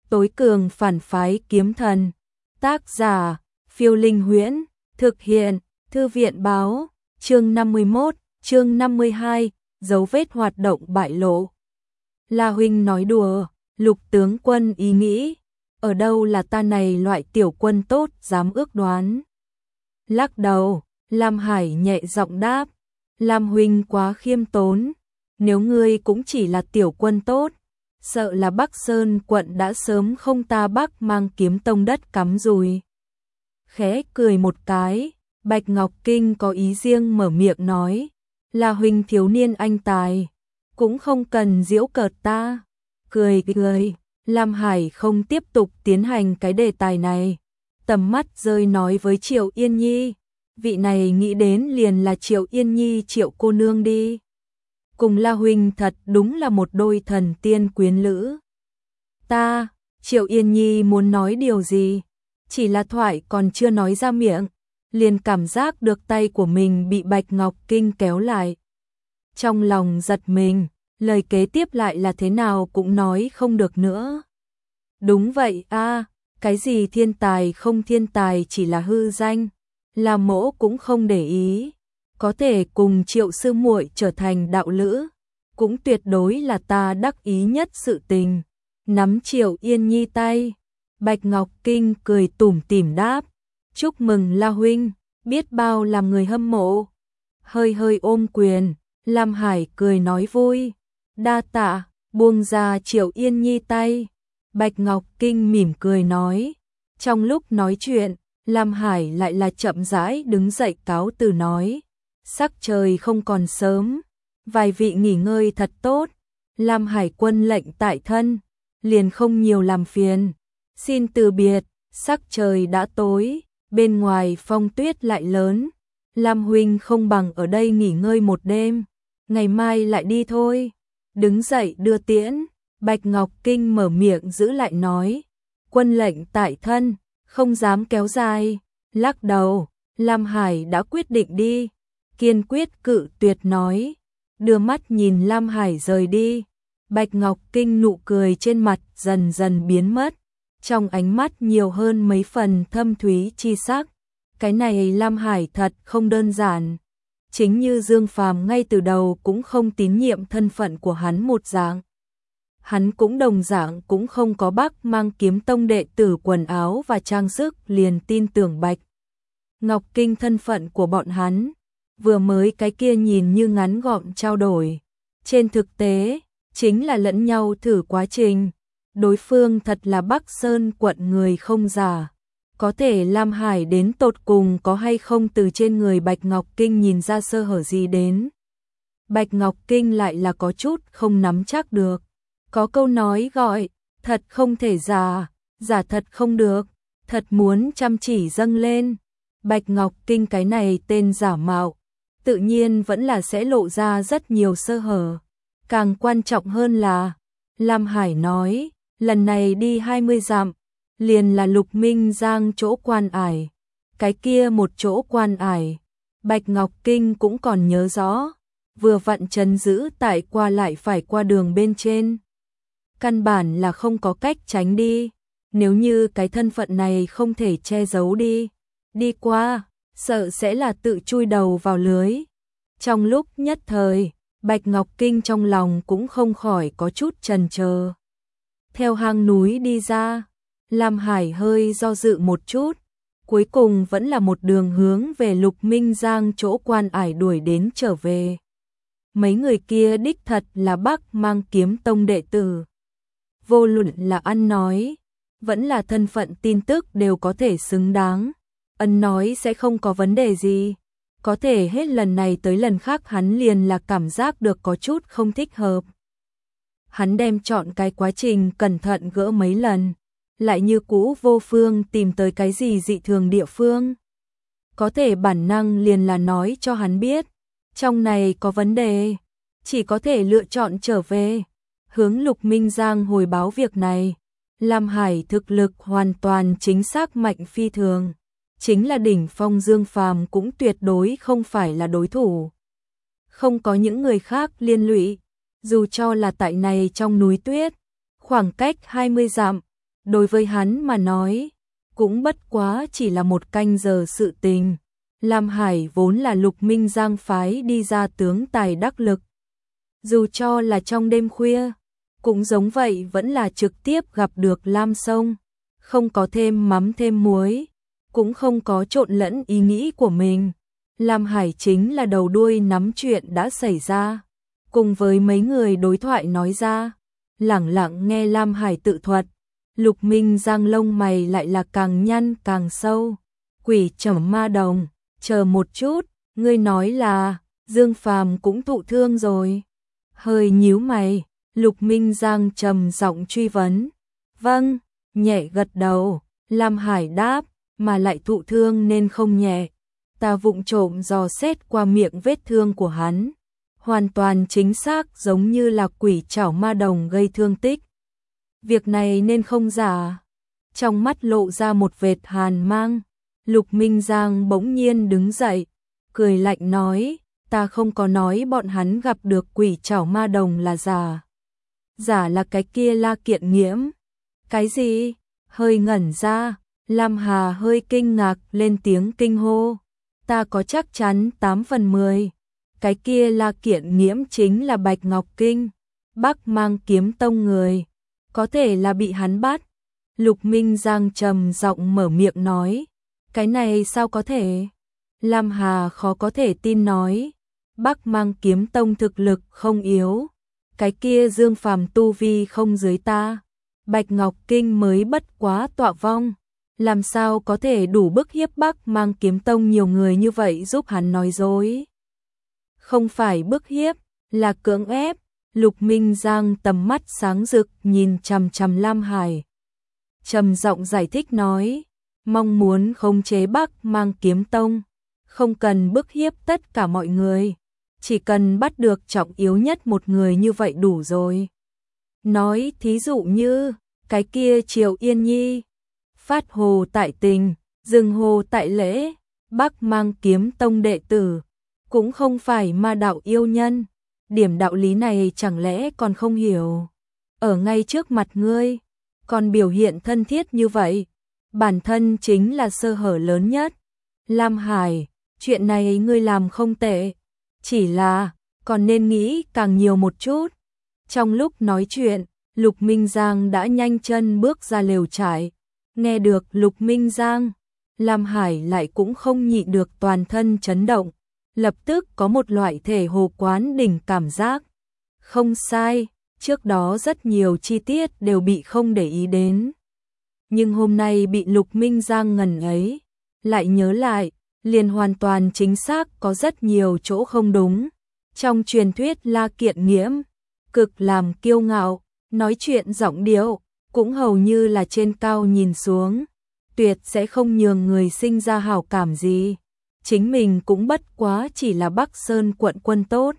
Tối cường phản phái kiếm thần. Tác giả, Phiêu Linh Huyễn. Thực hiện, Thư viện báo. Chương 51, chương 52, dấu vết hoạt động bại lộ. La huynh nói đùa, Lục tướng quân ý nghĩ. Ở đâu là ta này loại tiểu quân tốt dám ước đoán. Lắc đầu, Lam Hải nhẹ giọng đáp. Lam huynh quá khiêm tốn. Nếu ngươi cũng chỉ là tiểu quân tốt, sợ là Bắc Sơn quận đã sớm không ta Bắc mang kiếm tông đất cắm rùi. Khẽ cười một cái, Bạch Ngọc Kinh có ý riêng mở miệng nói. Là huynh thiếu niên anh tài, cũng không cần giễu cợt ta. Cười, Lam Hải không tiếp tục tiến hành cái đề tài này. Tầm mắt rơi nói với Triệu Yên Nhi. Vị này nghĩ đến liền là Triệu Yên Nhi, Triệu cô nương đi. Cùng La huynh thật đúng là một đôi thần tiên quyến lữ. Ta, Triệu Yên Nhi muốn nói điều gì, chỉ là thoại còn chưa nói ra miệng, liền cảm giác được tay của mình bị Bạch Ngọc Kinh kéo lại. Trong lòng giật mình, lời kế tiếp lại là thế nào cũng nói không được nữa. Đúng vậy a, cái gì thiên tài không thiên tài chỉ là hư danh, là mỗ cũng không để ý. Có thể cùng Triệu sư muội trở thành đạo lữ, cũng tuyệt đối là ta đắc ý nhất sự tình. Nắm Triệu Yên Nhi tay, Bạch Ngọc Kinh cười tủm tỉm đáp. Chúc mừng La huynh, biết bao làm người hâm mộ. Hơi hơi ôm quyền, Lam Hải cười nói vui. Đa tạ, buông ra Triệu Yên Nhi tay. Bạch Ngọc Kinh mỉm cười nói. Trong lúc nói chuyện, Lam Hải lại là chậm rãi đứng dậy cáo từ nói. Sắc trời không còn sớm, vài vị nghỉ ngơi thật tốt. Lam Hải quân lệnh tại thân, liền không nhiều làm phiền. Xin từ biệt, sắc trời đã tối, bên ngoài phong tuyết lại lớn. Lam huynh không bằng ở đây nghỉ ngơi một đêm, ngày mai lại đi thôi. Đứng dậy đưa tiễn, Bạch Ngọc Kinh mở miệng giữ lại nói. Quân lệnh tại thân, không dám kéo dài. Lắc đầu, Lam Hải đã quyết định đi. Kiên quyết cự tuyệt nói. Đưa mắt nhìn Lam Hải rời đi. Bạch Ngọc Kinh nụ cười trên mặt dần dần biến mất. Trong ánh mắt nhiều hơn mấy phần thâm thúy chi sắc. Cái này Lam Hải thật không đơn giản. Chính như Dương Phàm ngay từ đầu cũng không tín nhiệm thân phận của hắn một dạng. Hắn cũng đồng dạng cũng không có Bắc mang kiếm tông đệ tử quần áo và trang sức liền tin tưởng Bạch Ngọc Kinh thân phận của bọn hắn. Vừa mới cái kia nhìn như ngắn gọn trao đổi, trên thực tế chính là lẫn nhau thử quá trình. Đối phương thật là Bắc Sơn quận người không giả. Có thể Lam Hải đến tột cùng có hay không từ trên người Bạch Ngọc Kinh nhìn ra sơ hở gì đến. Bạch Ngọc Kinh lại là có chút không nắm chắc được. Có câu nói gọi, thật không thể giả, giả thật không được, thật muốn chăm chỉ dâng lên. Bạch Ngọc Kinh cái này tên giả mạo, tự nhiên vẫn là sẽ lộ ra rất nhiều sơ hở. Càng quan trọng hơn là, Lam Hải nói, lần này đi 20 dặm, liền là Lục Minh Giang chỗ quan ải. Cái kia một chỗ quan ải, Bạch Ngọc Kinh cũng còn nhớ rõ, vừa vặn trấn giữ tại qua lại phải qua đường bên trên. Căn bản là không có cách tránh đi, nếu như cái thân phận này không thể che giấu đi qua, sợ sẽ là tự chui đầu vào lưới. Trong lúc nhất thời, Bạch Ngọc Kinh trong lòng cũng không khỏi có chút chần chờ. Theo hang núi đi ra, Lam Hải hơi do dự một chút, cuối cùng vẫn là một đường hướng về Lục Minh Giang chỗ quan ải đuổi đến trở về. Mấy người kia đích thật là Bắc mang kiếm tông đệ tử. Vô luận là ăn nói, vẫn là thân phận tin tức đều có thể xứng đáng. Ân nói sẽ không có vấn đề gì. Có thể hết lần này tới lần khác hắn liền là cảm giác được có chút không thích hợp. Hắn đem chọn cái quá trình cẩn thận gỡ mấy lần, lại như cũ vô phương tìm tới cái gì dị thường địa phương. Có thể bản năng liền là nói cho hắn biết, trong này có vấn đề, chỉ có thể lựa chọn trở về, hướng Lục Minh Giang hồi báo việc này. Lam Hải thực lực hoàn toàn chính xác mạnh phi thường, chính là đỉnh phong Dương Phàm cũng tuyệt đối không phải là đối thủ. Không có những người khác liên lụy, dù cho là tại này trong núi tuyết, khoảng cách 20 dặm, đối với hắn mà nói, cũng bất quá chỉ là một canh giờ sự tình. Lam Hải vốn là Lục Minh Giang phái đi ra tướng tài đắc lực. Dù cho là trong đêm khuya, cũng giống vậy vẫn là trực tiếp gặp được Lam Sông, không có thêm mắm thêm muối, cũng không có trộn lẫn ý nghĩ của mình. Lam Hải chính là đầu đuôi nắm chuyện đã xảy ra, cùng với mấy người đối thoại nói ra, lẳng lặng nghe Lam Hải tự thuật. Lục Minh Giang lông mày lại là càng nhăn càng sâu. Quỷ Trảo Ma Đồng, chờ một chút, ngươi nói là Dương Phàm cũng thụ thương rồi? Hơi nhíu mày, Lục Minh Giang trầm giọng truy vấn. Vâng, nhẹ gật đầu, Lam Hải đáp, mà lại thụ thương nên không nhẹ. Ta vụng trộm dò xét qua miệng vết thương của hắn, hoàn toàn chính xác giống như là Quỷ Trảo Ma Đồng gây thương tích. Việc này nên không giả. Trong mắt lộ ra một vệt hàn mang, Lục Minh Giang bỗng nhiên đứng dậy, cười lạnh nói, ta không có nói bọn hắn gặp được Quỷ Trảo Ma Đồng là giả. Giả là cái kia La Kiện Nghiễm. Cái gì? Hơi ngẩn ra, Lam Hà hơi kinh ngạc lên tiếng kinh hô. Ta có chắc chắn 8 phần 10. Cái kia La Kiện Nghiễm chính là Bạch Ngọc Kinh, Bắc Mang Kiếm Tông người. Có thể là bị hắn bắt. Lục Minh Giang trầm giọng mở miệng nói. Cái này sao có thể? Lam Hà khó có thể tin nói. Bắc Mang Kiếm Tông thực lực không yếu. Cái kia Dương Phàm tu vi không dưới ta. Bạch Ngọc Kinh mới bất quá tọa vong. Làm sao có thể đủ bức hiếp Bắc Mang Kiếm Tông nhiều người như vậy giúp hắn nói dối? Không phải bức hiếp, là cưỡng ép. Lục Minh Giang tầm mắt sáng rực nhìn chằm chằm Lam Hải. Trầm giọng giải thích nói, mong muốn khống chế Bắc Mang Kiếm Tông, không cần bức hiếp tất cả mọi người, chỉ cần bắt được trọng yếu nhất một người như vậy đủ rồi. Nói thí dụ như, cái kia Triều Yên Nhi, phát hồ tại tình, dừng hồ tại lễ, Bắc Mang Kiếm Tông đệ tử, cũng không phải ma đạo yêu nhân. Điểm đạo lý này chẳng lẽ còn không hiểu? Ở ngay trước mặt ngươi, còn biểu hiện thân thiết như vậy, bản thân chính là sơ hở lớn nhất. Lam Hải, chuyện này ngươi làm không tệ, chỉ là còn nên nghĩ càng nhiều một chút. Trong lúc nói chuyện, Lục Minh Giang đã nhanh chân bước ra lều trại. Nghe được Lục Minh Giang, Lam Hải lại cũng không nhịn được toàn thân chấn động. Lập tức có một loại thể hồ quán đỉnh cảm giác. Không sai, trước đó rất nhiều chi tiết đều bị không để ý đến. Nhưng hôm nay bị Lục Minh Giang ngần ấy, lại nhớ lại, liền hoàn toàn chính xác có rất nhiều chỗ không đúng. Trong truyền thuyết La Kiện Nghiễm, cực làm kiêu ngạo, nói chuyện giọng điệu, cũng hầu như là trên cao nhìn xuống, tuyệt sẽ không nhường người sinh ra hảo cảm gì. Chính mình cũng bất quá chỉ là Bắc Sơn quận quân tốt.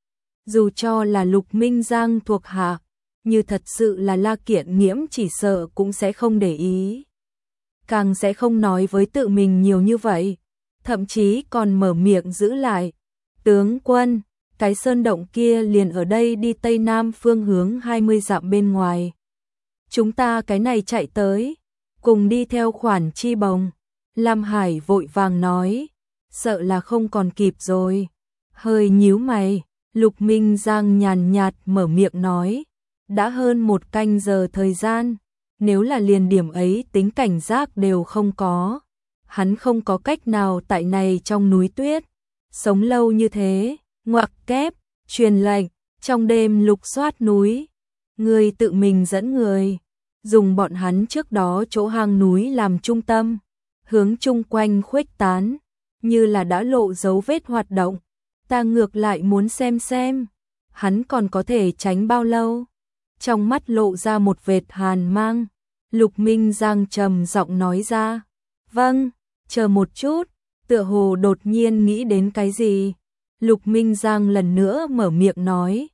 Dù cho là Lục Minh Giang thuộc hạ, như thật sự là La Kiện Nghiễm chỉ sợ cũng sẽ không để ý. Càng sẽ không nói với tự mình nhiều như vậy, thậm chí còn mở miệng giữ lại. Tướng quân, cái sơn động kia liền ở đây đi Tây Nam phương hướng 20 dặm bên ngoài. Chúng ta cái này chạy tới, cùng đi theo khoản chi bồng. Lam Hải vội vàng nói. Sợ là không còn kịp rồi. Hơi nhíu mày, Lục Minh Giang nhàn nhạt mở miệng nói, đã hơn 1 canh giờ thời gian, nếu là liền điểm ấy tính cảnh giác đều không có, hắn không có cách nào tại này trong núi tuyết sống lâu như thế. Ngoặc kép, truyền lệnh, trong đêm lục soát núi, người tự mình dẫn người, dùng bọn hắn trước đó chỗ hang núi làm trung tâm, hướng chung quanh khuếch tán, như là đã lộ dấu vết hoạt động. Ta ngược lại muốn xem, hắn còn có thể tránh bao lâu. Trong mắt lộ ra một vệt hàn mang, Lục Minh Giang trầm giọng nói ra. Vâng, chờ một chút, tựa hồ đột nhiên nghĩ đến cái gì. Lục Minh Giang lần nữa mở miệng nói.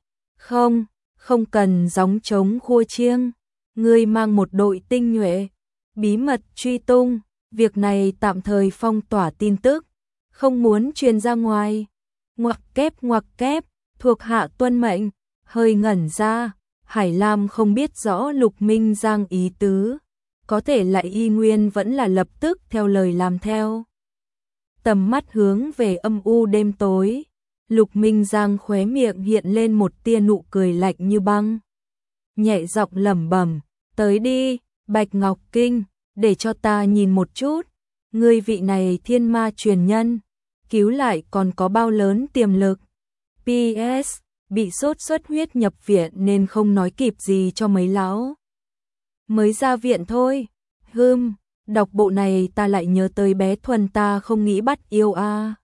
Không cần gióng trống khua chiêng. Ngươi mang một đội tinh nhuệ, bí mật truy tung, việc này tạm thời phong tỏa tin tức, không muốn truyền ra ngoài. Ngoặc kép, thuộc hạ tuân mệnh. Hơi ngẩn ra, Hải Lam không biết rõ Lục Minh Giang ý tứ, có thể lại y nguyên vẫn là lập tức theo lời làm theo. Tầm mắt hướng về âm u đêm tối, Lục Minh Giang khóe miệng hiện lên một tia nụ cười lạnh như băng. Nhẹ giọng lẩm bẩm, tới đi, Bạch Ngọc Kinh, để cho ta nhìn một chút, ngươi vị này thiên ma truyền nhân, cứu lại còn có bao lớn tiềm lực. PS, bị sốt xuất huyết nhập viện nên không nói kịp gì cho mấy lão. Mới ra viện thôi. Đọc bộ này ta lại nhớ tới bé Thuần ta không nghĩ bắt yêu a.